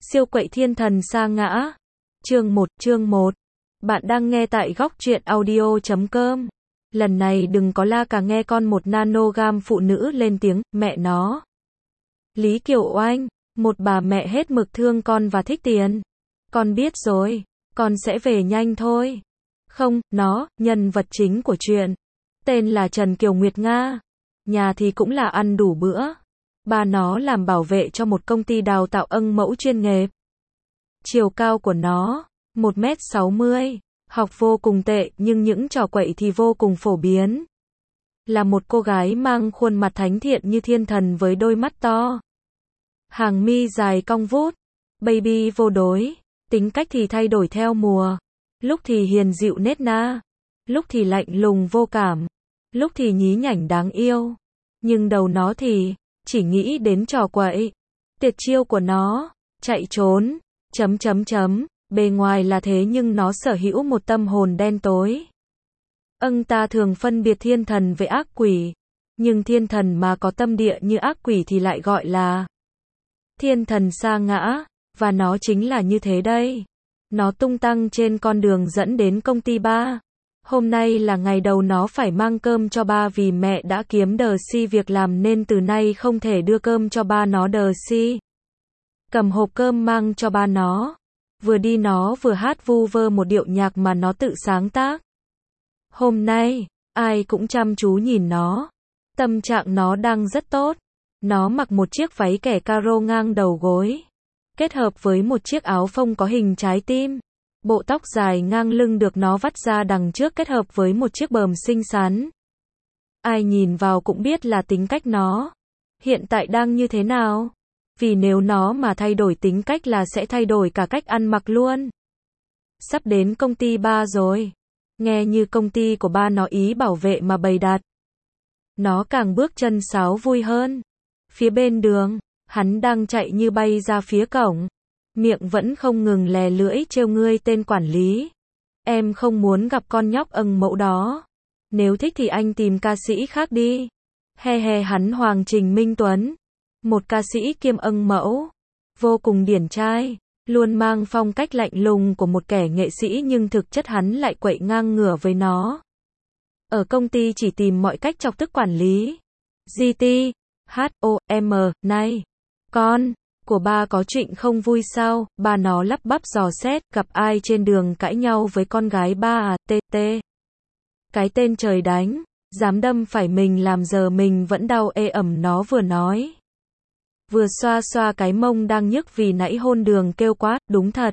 Siêu quậy thiên thần sa ngã. Chương 1. Bạn đang nghe tại góc truyện audio.com. Lần này đừng có la cả nghe con một nanogam phụ nữ lên tiếng, mẹ nó. Lý Kiều Oanh, một bà mẹ hết mực thương con và thích tiền. Con biết rồi, con sẽ về nhanh thôi. Không, nó, nhân vật chính của chuyện. Tên là Trần Kiều Nguyệt Nga. Nhà thì cũng là ăn đủ bữa. Ba nó làm bảo vệ cho một công ty đào tạo âng mẫu chuyên nghiệp. Chiều cao của nó, 1m60. Học vô cùng tệ, nhưng những trò quậy thì vô cùng phổ biến. Là một cô gái mang khuôn mặt thánh thiện như thiên thần với đôi mắt to. Hàng mi dài cong vút. Baby vô đối. Tính cách thì thay đổi theo mùa. Lúc thì hiền dịu nết na. Lúc thì lạnh lùng vô cảm. Lúc thì nhí nhảnh đáng yêu. Nhưng đầu nó thì chỉ nghĩ đến trò quậy. Tuyệt chiêu của nó, chạy trốn, bề ngoài là thế nhưng nó sở hữu một tâm hồn đen tối. Ta thường phân biệt thiên thần với ác quỷ, nhưng thiên thần mà có tâm địa như ác quỷ thì lại gọi là thiên thần sa ngã, và nó chính là như thế đây. Nó tung tăng trên con đường dẫn đến công ty ba. Hôm nay là ngày đầu nó phải mang cơm cho ba vì mẹ đã kiếm đờ si việc làm nên từ nay không thể đưa cơm cho ba nó đờ si. Cầm hộp cơm mang cho ba nó. Vừa đi nó vừa hát vu vơ một điệu nhạc mà nó tự sáng tác. Hôm nay, ai cũng chăm chú nhìn nó. Tâm trạng nó đang rất tốt. Nó mặc một chiếc váy kẻ caro ngang đầu gối, kết hợp với một chiếc áo phông có hình trái tim. Bộ tóc dài ngang lưng được nó vắt ra đằng trước kết hợp với một chiếc bờm xinh xắn. Ai nhìn vào cũng biết là tính cách nó hiện tại đang như thế nào. Vì nếu nó mà thay đổi tính cách là sẽ thay đổi cả cách ăn mặc luôn. Sắp đến công ty ba rồi. Nghe như công ty của ba nó ý bảo vệ mà bày đặt. Nó càng bước chân sáo vui hơn. Phía bên đường, hắn đang chạy như bay ra phía cổng. Miệng vẫn không ngừng lè lưỡi trêu ngươi tên quản lý. Em không muốn gặp con nhóc âng mẫu đó. Nếu thích thì anh tìm ca sĩ khác đi. He hắn Hoàng Trình Minh Tuấn. Một ca sĩ kiêm âng mẫu. Vô cùng điển trai. Luôn mang phong cách lạnh lùng của một kẻ nghệ sĩ nhưng thực chất hắn lại quậy ngang ngửa với nó. Ở công ty chỉ tìm mọi cách chọc tức quản lý. GT, HOM, này. Con của ba có chuyện không vui sao? Ba nó lắp bắp dò xét, gặp ai trên đường cãi nhau với con gái ba à, TT. Cái tên trời đánh, dám đâm phải mình làm giờ mình vẫn đau ê ẩm nó vừa nói. Vừa xoa xoa cái mông đang nhức vì nãy hôn đường kêu quá, đúng thật.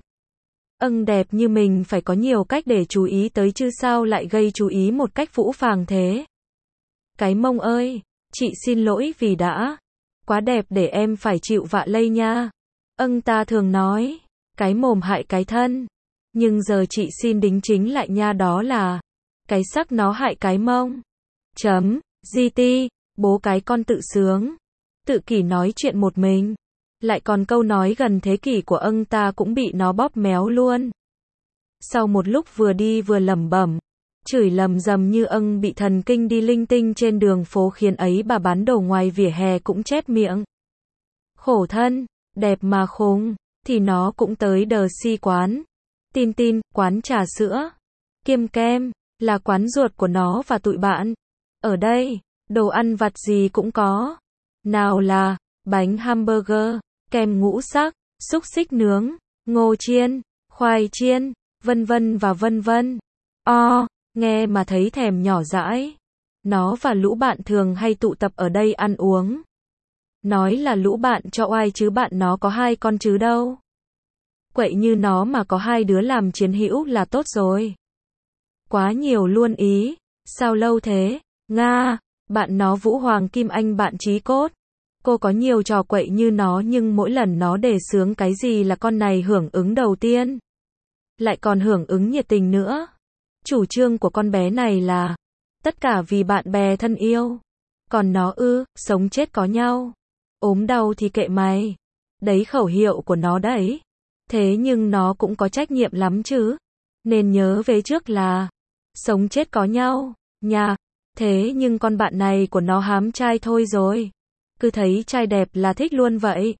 Đẹp như mình phải có nhiều cách để chú ý tới chứ sao lại gây chú ý một cách phũ phàng thế. Cái mông ơi, chị xin lỗi vì đã quá đẹp để em phải chịu vạ lây nha. Ta thường nói, cái mồm hại cái thân. Nhưng giờ chị xin đính chính lại nha, đó là cái sắc nó hại cái mông. GT, bố cái con tự sướng. Tự kỷ nói chuyện một mình. Lại còn câu nói gần thế kỷ của ta cũng bị nó bóp méo luôn. Sau một lúc vừa đi vừa lẩm bẩm, chửi lầm rầm như bị thần kinh đi linh tinh trên đường phố khiến ấy bà bán đồ ngoài vỉa hè cũng chép miệng. Khổ thân, đẹp mà khùng, thì nó cũng tới đờ si quán. Tin, quán trà sữa, kiêm kem, là quán ruột của nó và tụi bạn. Ở đây, đồ ăn vặt gì cũng có. Nào là bánh hamburger, kem ngũ sắc, xúc xích nướng, ngô chiên, khoai chiên, vân vân và vân vân. Nghe mà thấy thèm nhỏ dãi. Nó và lũ bạn thường hay tụ tập ở đây ăn uống. Nói là lũ bạn cho oai chứ bạn nó có 2 con chứ đâu. Quậy như nó mà có 2 đứa làm chiến hữu là tốt rồi. Quá nhiều luôn ý. Sao lâu thế? Nga, bạn nó Vũ Hoàng Kim Anh bạn chí cốt. Cô có nhiều trò quậy như nó nhưng mỗi lần nó đề xướng cái gì là con này hưởng ứng đầu tiên. Lại còn hưởng ứng nhiệt tình nữa. Chủ trương của con bé này là tất cả vì bạn bè thân yêu. Còn nó sống chết có nhau. Ốm đau thì kệ mày. Đấy khẩu hiệu của nó đấy. Thế nhưng nó cũng có trách nhiệm lắm chứ. Nên nhớ về trước là sống chết có nhau, nha. Thế nhưng con bạn này của nó hám trai thôi rồi. Cứ thấy trai đẹp là thích luôn vậy.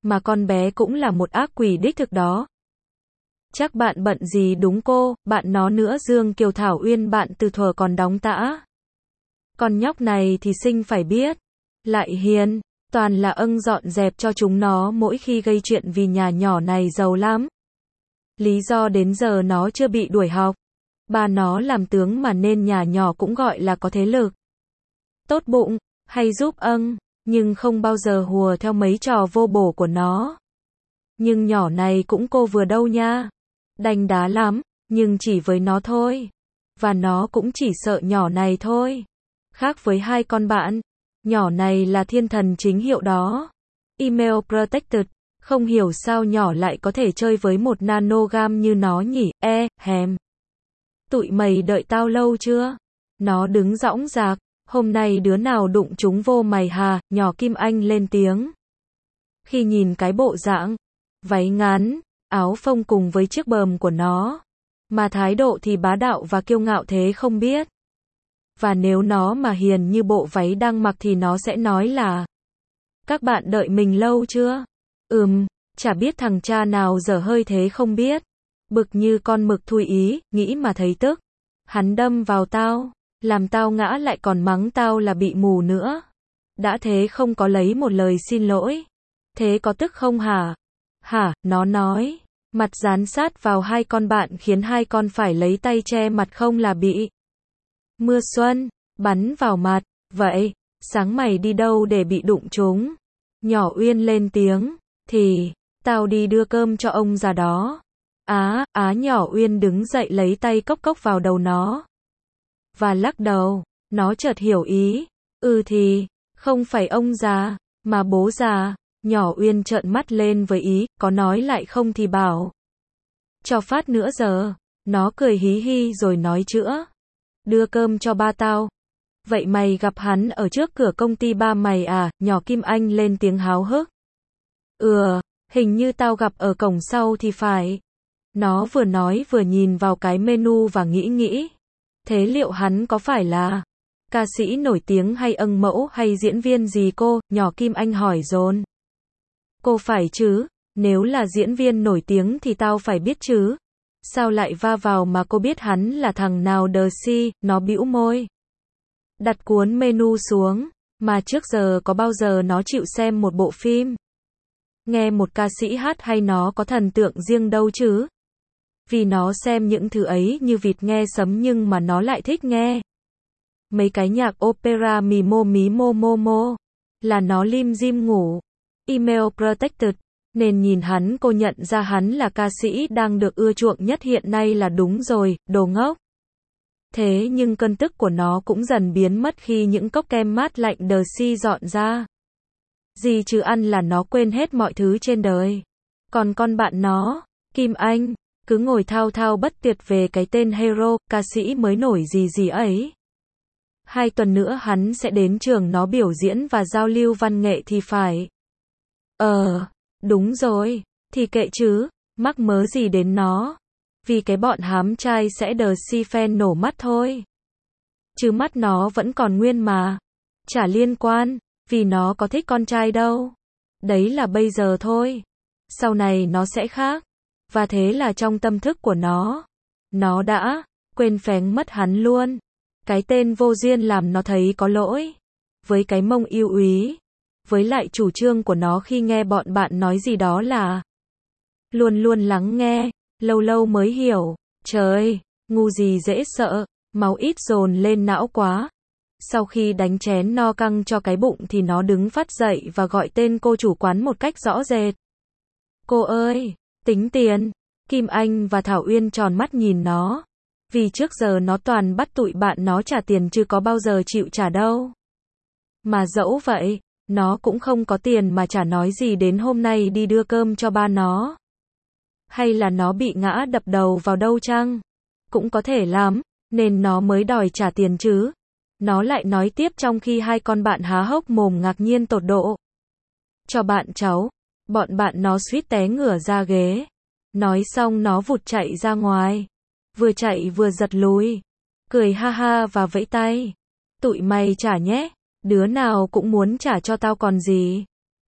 mà con bé cũng là một ác quỷ đích thực đó. Chắc bạn bận gì đúng cô, bạn nó nữa Dương Kiều Thảo Uyên bạn từ thuở còn đóng tã. Con nhóc này thì xinh phải biết. Lại hiền, toàn là dọn dẹp cho chúng nó mỗi khi gây chuyện vì nhà nhỏ này giàu lắm. Lý do đến giờ nó chưa bị đuổi học. Ba nó làm tướng mà nên nhà nhỏ cũng gọi là có thế lực. Tốt bụng, hay giúp nhưng không bao giờ hùa theo mấy trò vô bổ của nó. Nhưng nhỏ này cũng cô vừa đâu nha. Đanh đá lắm, nhưng chỉ với nó thôi. Và nó cũng chỉ sợ nhỏ này thôi. Khác với hai con bạn, nhỏ này là thiên thần chính hiệu đó. Email protected, không hiểu sao nhỏ lại có thể chơi với một nanogam như nó nhỉ, hèm. Tụi mày đợi tao lâu chưa? Nó đứng dõng dạc, hôm nay đứa nào đụng chúng vô mày hà, nhỏ Kim Anh lên tiếng. Khi nhìn cái bộ dạng, váy ngắn, áo phông cùng với chiếc bờm của nó, mà thái độ thì bá đạo và kiêu ngạo thế không biết. Và nếu nó mà hiền như bộ váy đang mặc thì nó sẽ nói là: các bạn đợi mình lâu chưa? Chả biết thằng cha nào dở hơi thế không biết. Bực như con mực thui ý, nghĩ mà thấy tức. Hắn đâm vào tao, làm tao ngã lại còn mắng tao là bị mù nữa. Đã thế không có lấy một lời xin lỗi. Thế có tức không hả? Hả, nó nói. Mặt dán sát vào hai con bạn khiến hai con phải lấy tay che mặt không là bị mưa xuân bắn vào mặt. Vậy, sáng mày đi đâu để bị đụng chúng? Nhỏ Uyên lên tiếng. Thì, tao đi đưa cơm cho ông già đó. Nhỏ Uyên đứng dậy lấy tay cốc cốc vào đầu nó. Và lắc đầu, nó chợt hiểu ý. Thì, không phải ông già, mà bố già. Nhỏ Uyên trợn mắt lên với ý, có nói lại không thì bảo. Cho phát nữa giờ. Nó cười hí hí rồi nói chữa. Đưa cơm cho ba tao. Vậy mày gặp hắn ở trước cửa công ty ba mày à? Nhỏ Kim Anh lên tiếng háo hức. Hình như tao gặp ở cổng sau thì phải. Nó vừa nói vừa nhìn vào cái menu và nghĩ. Thế liệu hắn có phải là ca sĩ nổi tiếng hay mẫu hay diễn viên gì cô? Nhỏ Kim Anh hỏi dồn. Cô phải chứ, nếu là diễn viên nổi tiếng thì tao phải biết chứ. Sao lại va vào mà cô biết hắn là thằng nào đờ si? Nó bĩu môi. Đặt cuốn menu xuống, mà trước giờ có bao giờ nó chịu xem một bộ phim, nghe một ca sĩ hát hay nó có thần tượng riêng đâu chứ. Vì nó xem những thứ ấy như vịt nghe sấm nhưng mà nó lại thích nghe mấy cái nhạc opera mì mô là nó lim dim ngủ. Email protected, nên nhìn hắn cô nhận ra hắn là ca sĩ đang được ưa chuộng nhất hiện nay là đúng rồi, đồ ngốc. Thế nhưng cơn tức của nó cũng dần biến mất khi những cốc kem mát lạnh đờ si dọn ra. Gì chứ ăn là nó quên hết mọi thứ trên đời. Còn con bạn nó, Kim Anh, cứ ngồi thao thao bất tuyệt về cái tên hero, ca sĩ mới nổi gì ấy. 2 tuần nữa hắn sẽ đến trường nó biểu diễn và giao lưu văn nghệ thì phải. Đúng rồi, thì kệ chứ, mắc mớ gì đến nó. Vì cái bọn hám trai sẽ đờ si fan nổ mắt thôi. Chứ mắt nó vẫn còn nguyên mà. Chả liên quan, vì nó có thích con trai đâu. Đấy là bây giờ thôi. Sau này nó sẽ khác. Và thế là trong tâm thức của nó đã quên phén mất hắn luôn. Cái tên vô duyên làm nó thấy có lỗi với cái mông yêu úy. Với lại chủ trương của nó khi nghe bọn bạn nói gì đó là luôn luôn lắng nghe, lâu lâu mới hiểu. Trời, ngu gì dễ sợ, máu ít dồn lên não quá. Sau khi đánh chén no căng cho cái bụng thì nó đứng phát dậy và gọi tên cô chủ quán một cách rõ rệt. Cô ơi, tính tiền. Kim Anh và Thảo Uyên tròn mắt nhìn nó. Vì trước giờ nó toàn bắt tụi bạn nó trả tiền chứ có bao giờ chịu trả đâu. Mà dẫu vậy, nó cũng không có tiền mà chả nói gì đến hôm nay đi đưa cơm cho ba nó. Hay là nó bị ngã đập đầu vào đâu chăng? Cũng có thể lắm, nên nó mới đòi trả tiền chứ. Nó lại nói tiếp trong khi hai con bạn há hốc mồm ngạc nhiên tột độ. Cho bạn cháu, bọn bạn nó suýt té ngửa ra ghế. Nói xong nó vụt chạy ra ngoài. Vừa chạy vừa giật lùi. Cười ha ha và vẫy tay. Tụi mày trả nhé. Đứa nào cũng muốn trả cho tao còn gì.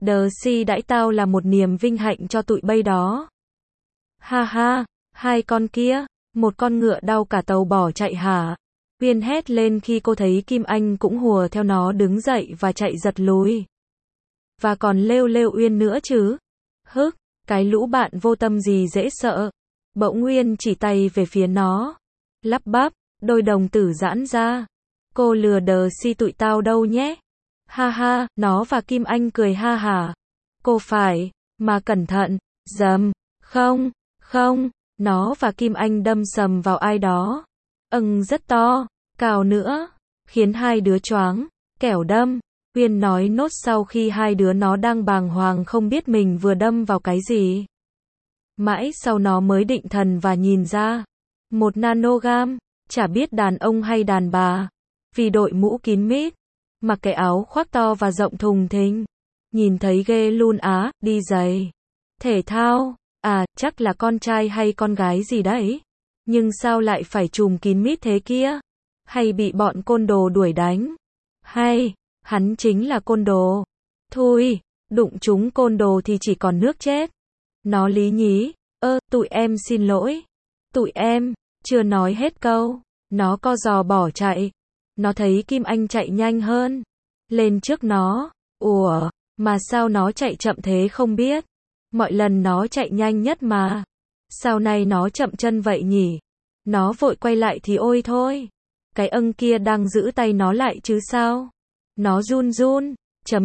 Darcy đãi tao là một niềm vinh hạnh cho tụi bay đó. Ha ha, hai con kia, một con ngựa đau cả tàu bỏ chạy hả? Uyên hét lên khi cô thấy Kim Anh cũng hùa theo nó đứng dậy và chạy giật lùi. Và còn lêu lêu Uyên nữa chứ. Hức, cái lũ bạn vô tâm gì dễ sợ. Bỗng Uyên chỉ tay về phía nó. Lắp bắp, đôi đồng tử giãn ra. Cô lừa Darcy tụi tao đâu nhé. Ha ha, nó và Kim Anh cười ha hả. Cô phải, mà cẩn thận, dầm, không, không, nó và Kim Anh đâm sầm vào ai đó. Rất to, cao nữa, khiến hai đứa choáng, kẻo đâm. Uyên nói nốt sau khi hai đứa nó đang bàng hoàng không biết mình vừa đâm vào cái gì. Mãi sau nó mới định thần và nhìn ra. Một nanogam, chả biết đàn ông hay đàn bà. Vì đội mũ kín mít, mặc cái áo khoác to và rộng thùng thình. Nhìn thấy ghê luôn á, đi giày thể thao, chắc là con trai hay con gái gì đấy. Nhưng sao lại phải trùm kín mít thế kia? Hay bị bọn côn đồ đuổi đánh? Hay, hắn chính là côn đồ? Thôi, đụng chúng côn đồ thì chỉ còn nước chết. Nó lý nhí, tụi em xin lỗi. Tụi em, chưa nói hết câu. Nó co giò bỏ chạy. Nó thấy Kim Anh chạy nhanh hơn. Lên trước nó. Ủa, mà sao nó chạy chậm thế không biết. Mọi lần nó chạy nhanh nhất mà. Sao nay nó chậm chân vậy nhỉ? Nó vội quay lại thì ôi thôi. Cái kia đang giữ tay nó lại chứ sao? Nó run run,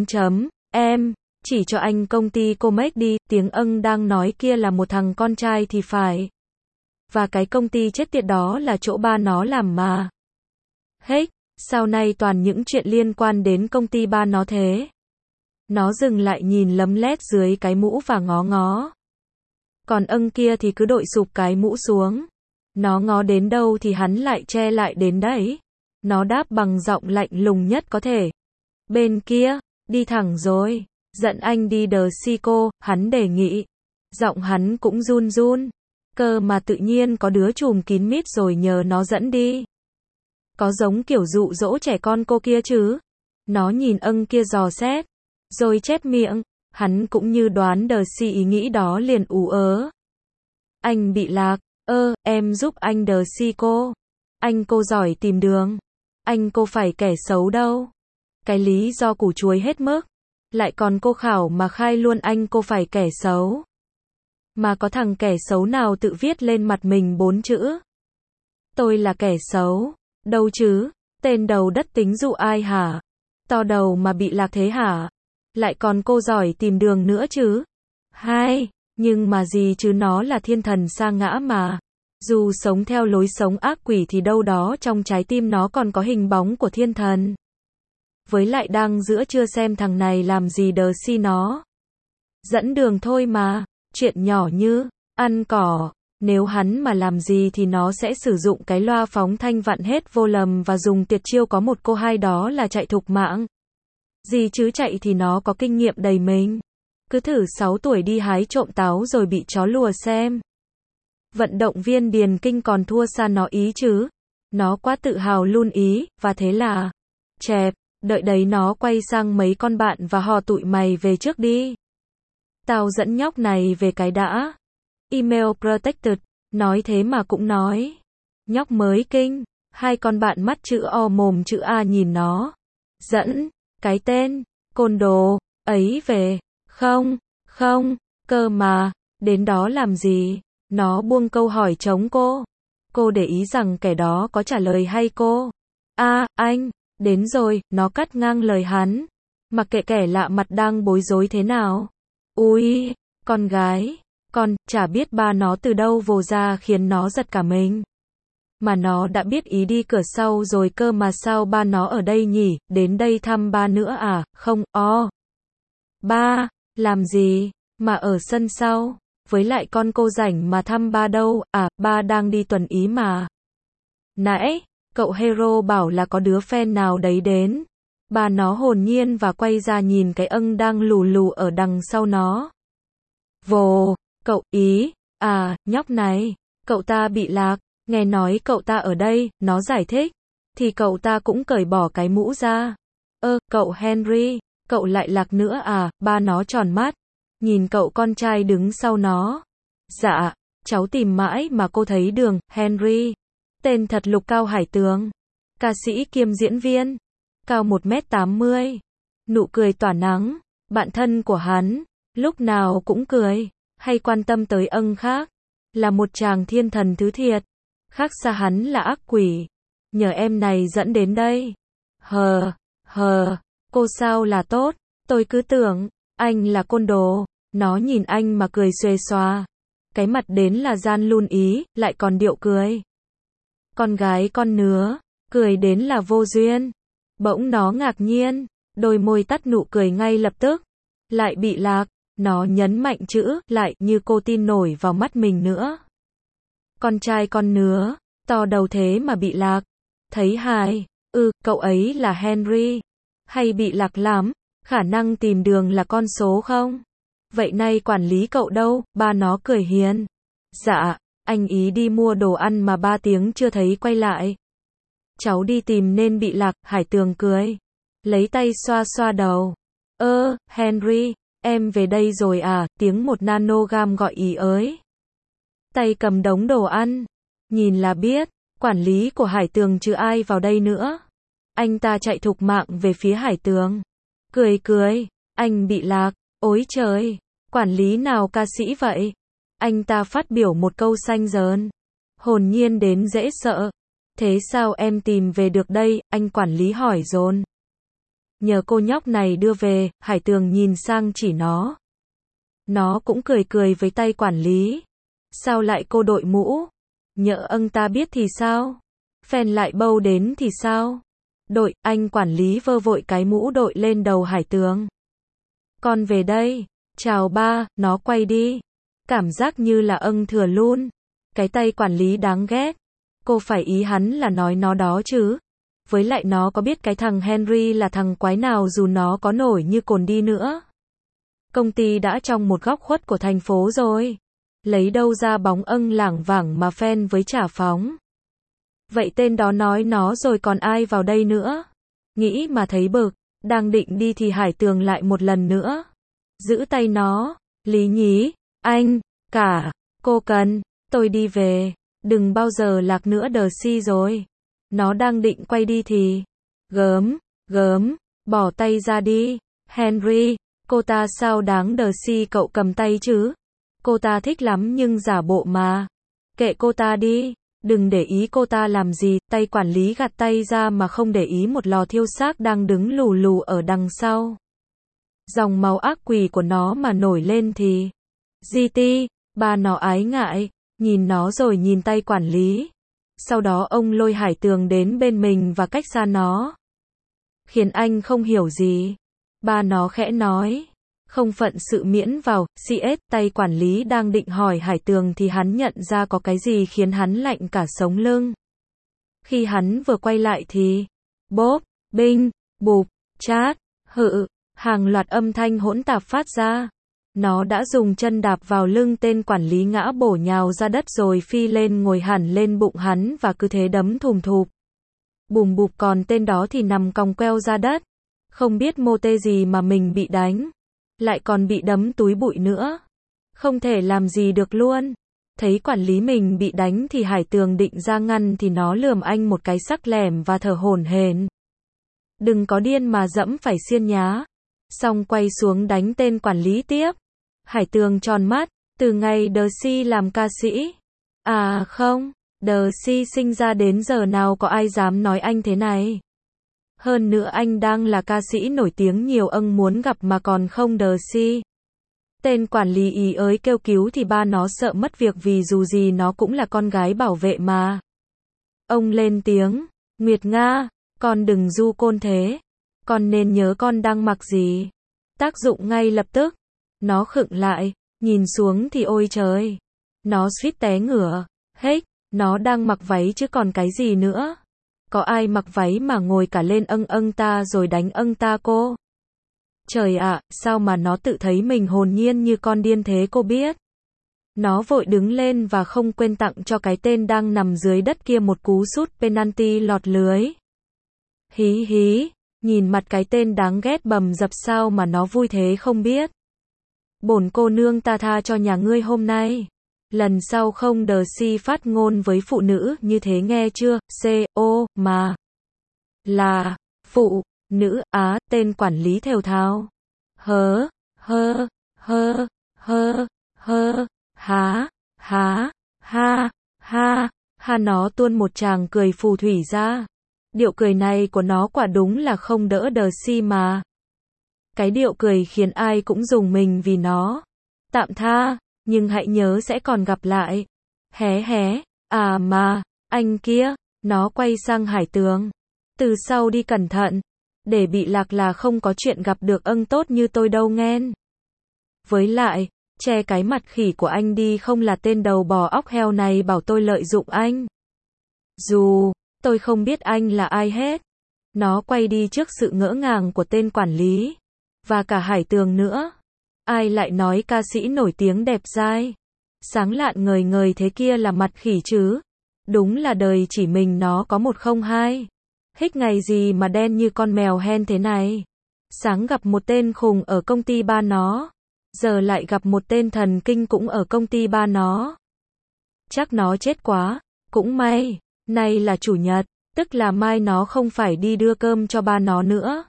em, chỉ cho anh công ty Comex đi, tiếng đang nói kia là một thằng con trai thì phải. Và cái công ty chết tiệt đó là chỗ ba nó làm mà. Hết, sao nay toàn những chuyện liên quan đến công ty ba nó thế? Nó dừng lại nhìn lấm lét dưới cái mũ và ngó ngó. Còn kia thì cứ đội sụp cái mũ xuống. Nó ngó đến đâu thì hắn lại che lại đến đấy. Nó đáp bằng giọng lạnh lùng nhất có thể. Bên kia, đi thẳng rồi. Dẫn anh đi Darcy cô, hắn đề nghị. Giọng hắn cũng run run. Cơ mà tự nhiên có đứa trùm kín mít rồi nhờ nó dẫn đi. Có giống kiểu dụ dỗ trẻ con cô kia chứ? Nó nhìn kia dò xét. Rồi chép miệng. Hắn cũng như đoán Darcy ý nghĩ đó liền ú ớ. Anh bị lạc. Em giúp anh Darcy cô. Anh cô giỏi tìm đường. Anh cô phải kẻ xấu đâu. Cái lý do củ chuối hết mức. Lại còn cô khảo mà khai luôn anh cô phải kẻ xấu. Mà có thằng kẻ xấu nào tự viết lên mặt mình 4 chữ. Tôi là kẻ xấu. Đâu chứ. Tên đầu đất tính dụ ai hả? To đầu mà bị lạc thế hả? Lại còn cô giỏi tìm đường nữa chứ. Hai, nhưng mà gì chứ nó là thiên thần sa ngã mà. Dù sống theo lối sống ác quỷ thì đâu đó trong trái tim nó còn có hình bóng của thiên thần. Với lại đang giữa chưa xem thằng này làm gì Darcy nó. Dẫn đường thôi mà, chuyện nhỏ như ăn cỏ. Nếu hắn mà làm gì thì nó sẽ sử dụng cái loa phóng thanh vặn hết vô lầm và dùng tuyệt chiêu có một cô hai đó là chạy thục mạng. Gì chứ chạy thì nó có kinh nghiệm đầy mình. Cứ thử 6 tuổi đi hái trộm táo rồi bị chó lùa xem. Vận động viên điền kinh còn thua xa nó ý chứ. Nó quá tự hào luôn ý, và thế là chẹp, đợi đấy nó quay sang mấy con bạn và hò tụi mày về trước đi. Tao dẫn nhóc này về cái đã. Email protected, nói thế mà cũng nói. Nhóc mới kinh, hai con bạn mắt chữ O mồm chữ A nhìn nó. Dẫn, cái tên, côn đồ, ấy về, không, cơ mà, đến đó làm gì? Nó buông câu hỏi trống cô. Cô để ý rằng kẻ đó có trả lời hay cô? Anh, đến rồi, nó cắt ngang lời hắn. Mặc kệ kẻ lạ mặt đang bối rối thế nào. Ui, con gái, con, chả biết ba nó từ đâu vồ ra khiến nó giật cả mình. Mà nó đã biết ý đi cửa sau rồi cơ mà sao ba nó ở đây nhỉ, đến đây thăm ba nữa à, không, Ba, làm gì, mà ở sân sau, với lại con cô rảnh mà thăm ba đâu, ba đang đi tuần ý mà. Nãy, cậu Hero bảo là có đứa fan nào đấy đến. Ba nó hồn nhiên và quay ra nhìn cái đang lù lù ở đằng sau nó. Vồ, cậu ý, nhóc này, cậu ta bị lạc, nghe nói cậu ta ở đây, nó giải thích. Thì cậu ta cũng cởi bỏ cái mũ ra. Cậu Henry, Cậu lại lạc nữa à, ba nó tròn mắt. Nhìn cậu con trai đứng sau nó. Dạ, cháu tìm mãi mà cô thấy đường, Henry. Tên thật Lục Cao Hải Tường. Ca sĩ kiêm diễn viên. Cao 1m80. Nụ cười tỏa nắng. Bạn thân của hắn. Lúc nào cũng cười. Hay quan tâm tới khác. Là một chàng thiên thần thứ thiệt. Khác xa hắn là ác quỷ. Nhờ em này dẫn đến đây. Hờ, cô sao là tốt. Tôi cứ tưởng, anh là côn đồ. Nó nhìn anh mà cười xuề xòa. Cái mặt đến là gian luôn ý, lại còn điệu cười. Con gái con nứa, cười đến là vô duyên. Bỗng nó ngạc nhiên, đôi môi tắt nụ cười ngay lập tức. Lại bị lạc, nó nhấn mạnh chữ, lại, như cô tin nổi vào mắt mình nữa. Con trai con nứa, to đầu thế mà bị lạc. Thấy hài, cậu ấy là Henry. Hay bị lạc lắm, khả năng tìm đường là con số không? Vậy nay quản lý cậu đâu? Ba nó cười hiền. Dạ, anh ý đi mua đồ ăn mà 3 tiếng chưa thấy quay lại. Cháu đi tìm nên bị lạc, Hải Tường cười. Lấy tay xoa xoa đầu. Henry, em về đây rồi à, tiếng một nanogam gọi ý ới. Tay cầm đống đồ ăn. Nhìn là biết, quản lý của Hải Tường chứ ai vào đây nữa. Anh ta chạy thục mạng về phía Hải Tường. Cười, anh bị lạc. Ôi trời, quản lý nào ca sĩ vậy? Anh ta phát biểu một câu xanh dờn. Hồn nhiên đến dễ sợ. Thế sao em tìm về được đây? Anh quản lý hỏi dồn. Nhờ cô nhóc này đưa về, Hải Tường nhìn sang chỉ nó. Nó cũng cười với tay quản lý. Sao lại cô đội mũ? Nhỡ ta biết thì sao? Phen lại bâu đến thì sao? Đội, anh quản lý vơ vội cái mũ đội lên đầu Hải Tường. Con về đây. Chào ba, nó quay đi. Cảm giác như là thừa luôn. Cái tay quản lý đáng ghét. Cô phải ý hắn là nói nó đó chứ. Với lại nó có biết cái thằng Henry là thằng quái nào dù nó có nổi như cồn đi nữa. Công ty đã trong một góc khuất của thành phố rồi. Lấy đâu ra bóng lảng vảng mà phen với trả phóng. Vậy tên đó nói nó rồi còn ai vào đây nữa. Nghĩ mà thấy bực. Đang định đi thì Hải Tường lại một lần nữa. Giữ tay nó. Lý nhí. Anh. Cả. Cô cần. Tôi đi về. Đừng bao giờ lạc nữa Đờ-si rồi. Nó đang định quay đi thì. Gớm. Bỏ tay ra đi. Henry. Cô ta sao đáng Đờ-si cậu cầm tay chứ. Cô ta thích lắm nhưng giả bộ mà. Kệ cô ta đi. Đừng để ý cô ta làm gì. Tay quản lý gạt tay ra mà không để ý một lò thiêu xác đang đứng lù lù ở đằng sau. Dòng máu ác quỷ của nó mà nổi lên thì. GT. Ba nó ái ngại. Nhìn nó rồi nhìn tay quản lý. Sau đó ông lôi Hải Tường đến bên mình và cách xa nó. Khiến anh không hiểu gì. Ba nó khẽ nói. Không phận sự miễn vào. CS. Tay quản lý đang định hỏi Hải Tường thì hắn nhận ra có cái gì khiến hắn lạnh cả sống lưng. Khi hắn vừa quay lại thì. Bốp. Binh. Bụp. Chát. Hự. Hàng loạt âm thanh hỗn tạp phát ra. Nó đã dùng chân đạp vào lưng tên quản lý ngã bổ nhào ra đất rồi phi lên ngồi hẳn lên bụng hắn và cứ thế đấm thùm thụp. Bùm bụp còn tên đó thì nằm còng queo ra đất. Không biết mô tê gì mà mình bị đánh. Lại còn bị đấm túi bụi nữa. Không thể làm gì được luôn. Thấy quản lý mình bị đánh thì Hải Tường định ra ngăn thì nó lườm anh một cái sắc lẻm và thở hổn hển. Đừng có điên mà dẫm phải xiên nhá. Xong quay xuống đánh tên quản lý tiếp. Hải Tường tròn mắt, từ ngày Đờ-si làm ca sĩ. À không, Đờ-si sinh ra đến giờ nào có ai dám nói anh thế này. Hơn nữa anh đang là ca sĩ nổi tiếng nhiều muốn gặp mà còn không Đờ-si. Tên quản lý ý ới kêu cứu thì ba nó sợ mất việc vì dù gì nó cũng là con gái bảo vệ mà. Ông lên tiếng, Nguyệt Nga, con đừng du côn thế. Con nên nhớ con đang mặc gì. Tác dụng ngay lập tức. Nó khựng lại, nhìn xuống thì ôi trời. Nó suýt té ngửa. Hết, nó đang mặc váy chứ còn cái gì nữa. Có ai mặc váy mà ngồi cả lên ta rồi đánh ta cô. Trời ạ, sao mà nó tự thấy mình hồn nhiên như con điên thế cô biết. Nó vội đứng lên và không quên tặng cho cái tên đang nằm dưới đất kia một cú sút penalty lọt lưới. Hí hí, Nhìn mặt cái tên đáng ghét bầm dập sao mà nó vui thế không biết. Bổn cô nương ta tha cho nhà ngươi hôm nay. Lần sau không đờ si phát ngôn với phụ nữ như thế nghe chưa, C.O. mà là phụ nữ á, tên quản lý thều thào. Hớ, hơ, hơ, hơ, hơ, há, há, ha, ha, ha nó tuôn một tràng cười phù thủy ra. Điệu cười này của nó quả đúng là không đỡ đờ si mà. Cái điệu cười khiến ai cũng rùng mình vì nó. Tạm tha, nhưng hãy nhớ sẽ còn gặp lại. Hé hé, à mà, anh kia, nó quay sang Hải Tường. Từ sau đi cẩn thận, để bị lạc là không có chuyện gặp được âng tốt như tôi đâu nghen. Với lại, che cái mặt khỉ của anh đi không là tên đầu bò óc heo này bảo tôi lợi dụng anh. Dù, tôi không biết anh là ai hết. Nó quay đi trước sự ngỡ ngàng của tên quản lý. Và cả Hải Tường nữa. Ai lại nói ca sĩ nổi tiếng đẹp dai, sáng lạn ngời ngời thế kia là mặt khỉ chứ. Đúng là đời chỉ mình nó có một không hai. Hích ngày gì mà đen như con mèo hen thế này. Sáng gặp một tên khùng ở công ty ba nó. Giờ lại gặp một tên thần kinh cũng ở công ty ba nó. Chắc nó chết quá. Cũng may, nay là chủ nhật, tức là mai nó không phải đi đưa cơm cho ba nó nữa.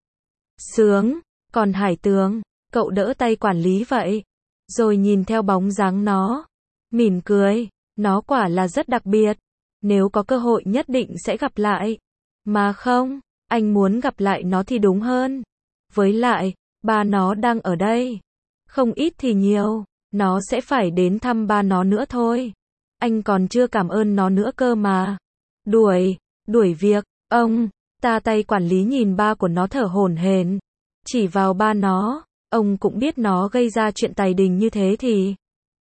Sướng, còn Hải Tường, cậu đỡ tay quản lý vậy. Rồi nhìn theo bóng dáng nó. Mỉm cười, nó quả là rất đặc biệt. Nếu có cơ hội nhất định sẽ gặp lại. Mà không, anh muốn gặp lại nó thì đúng hơn. Với lại, ba nó đang ở đây. Không ít thì nhiều, nó sẽ phải đến thăm ba nó nữa thôi. Anh còn chưa cảm ơn nó nữa cơ mà. Đuổi việc, ông, ta tay quản lý nhìn ba của nó thở hổn hển. Chỉ vào ba nó, ông cũng biết nó gây ra chuyện tài đình như thế thì.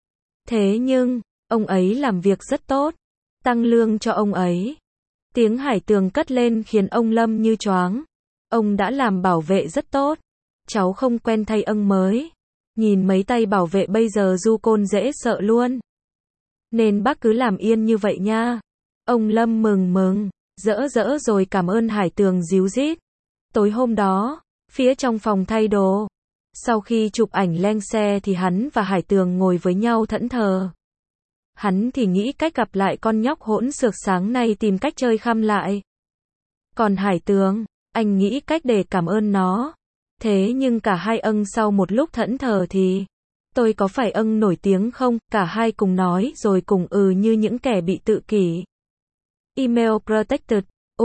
Thế nhưng, ông ấy làm việc rất tốt. Tăng lương cho ông ấy. Tiếng Hải Tường cất lên khiến ông Lâm như choáng. Ông đã làm bảo vệ rất tốt. Cháu không quen thay âng mới. Nhìn mấy tay bảo vệ bây giờ du côn dễ sợ luôn. Nên bác cứ làm yên như vậy nha. Ông Lâm mừng, rỡ rồi cảm ơn Hải Tường díu dít. Tối hôm đó, phía trong phòng thay đồ. Sau khi chụp ảnh leng xe thì hắn và Hải Tường ngồi với nhau thẫn thờ. Hắn thì nghĩ cách gặp lại con nhóc hỗn xược sáng nay tìm cách chơi khăm lại. Còn Hải Tường, anh nghĩ cách để cảm ơn nó. Thế nhưng cả hai âng sau một lúc thẫn thờ thì, tôi có phải âng nổi tiếng không? Cả hai cùng nói rồi cùng như những kẻ bị tự kỷ. Email protected,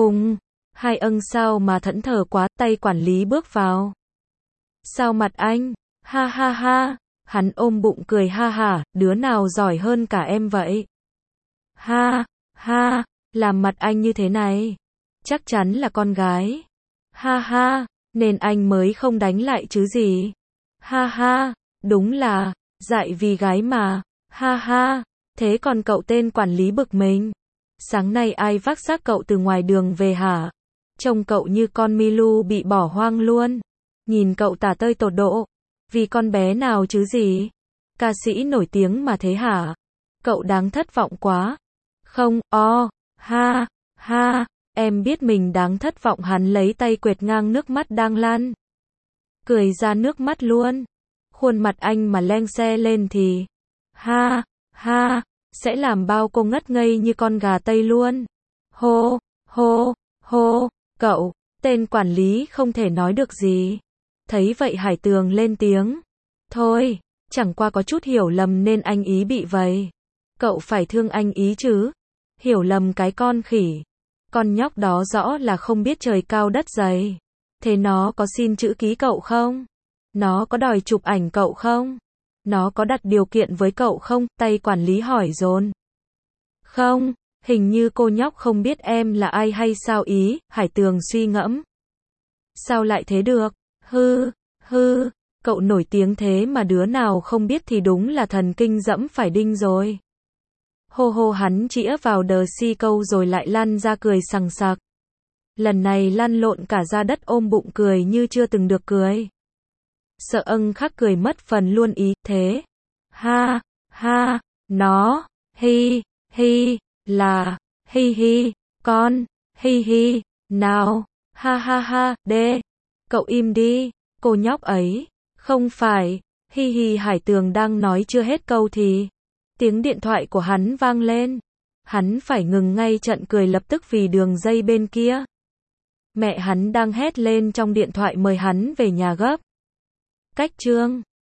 hai âng sao mà thẫn thờ quá, tay quản lý bước vào. Sao mặt anh? Ha ha ha, hắn ôm bụng cười ha hả, đứa nào giỏi hơn cả em vậy? Ha, ha, làm mặt anh như thế này. Chắc chắn là con gái. Ha ha, nên anh mới không đánh lại chứ gì. Ha ha, đúng là, dại vì gái mà. Ha ha, thế còn cậu tên quản lý bực mình. Sáng nay ai vác xác cậu từ ngoài đường về hả? Trông cậu như con Milu bị bỏ hoang luôn. Nhìn cậu tả tơi tột độ. Vì con bé nào chứ gì? Ca sĩ nổi tiếng mà thế hả? Cậu đáng thất vọng quá. Không, ha, ha, em biết mình đáng thất vọng. Hắn lấy tay quệt ngang nước mắt đang lan. Cười ra nước mắt luôn. Khuôn mặt anh mà leng xe lên thì, ha, ha, sẽ làm bao cô ngất ngây như con gà Tây luôn. Hô, hô, hô, cậu, tên quản lý không thể nói được gì. Thấy vậy Hải Tường lên tiếng. Thôi, chẳng qua có chút hiểu lầm nên anh ý bị vậy. Cậu phải thương anh ý chứ. Hiểu lầm cái con khỉ. Con nhóc đó rõ là không biết trời cao đất dày. Thế nó có xin chữ ký cậu không? Nó có đòi chụp ảnh cậu không? Nó có đặt điều kiện với cậu không? Tay quản lý hỏi dồn. Không, hình như cô nhóc không biết em là ai hay sao ý? Hải Tường suy ngẫm. Sao lại thế được? Hư, cậu nổi tiếng thế mà đứa nào không biết thì đúng là thần kinh dẫm phải đinh rồi. Hô hắn chĩa vào đờ si câu rồi lại lăn ra cười sằng sặc. Lần này lăn lộn cả ra đất ôm bụng cười như chưa từng được cười. Sợ âng khắc cười mất phần luôn ý, thế. Ha, nó, hi, là, hi, con, hi, nào, Ha ha ha, đê. Cậu im đi, cô nhóc ấy. Không phải, hi hi Hải Tường đang nói chưa hết câu thì tiếng điện thoại của hắn vang lên. Hắn phải ngừng ngay trận cười lập tức vì đường dây bên kia. Mẹ hắn đang hét lên trong điện thoại mời hắn về nhà gấp. Cách chương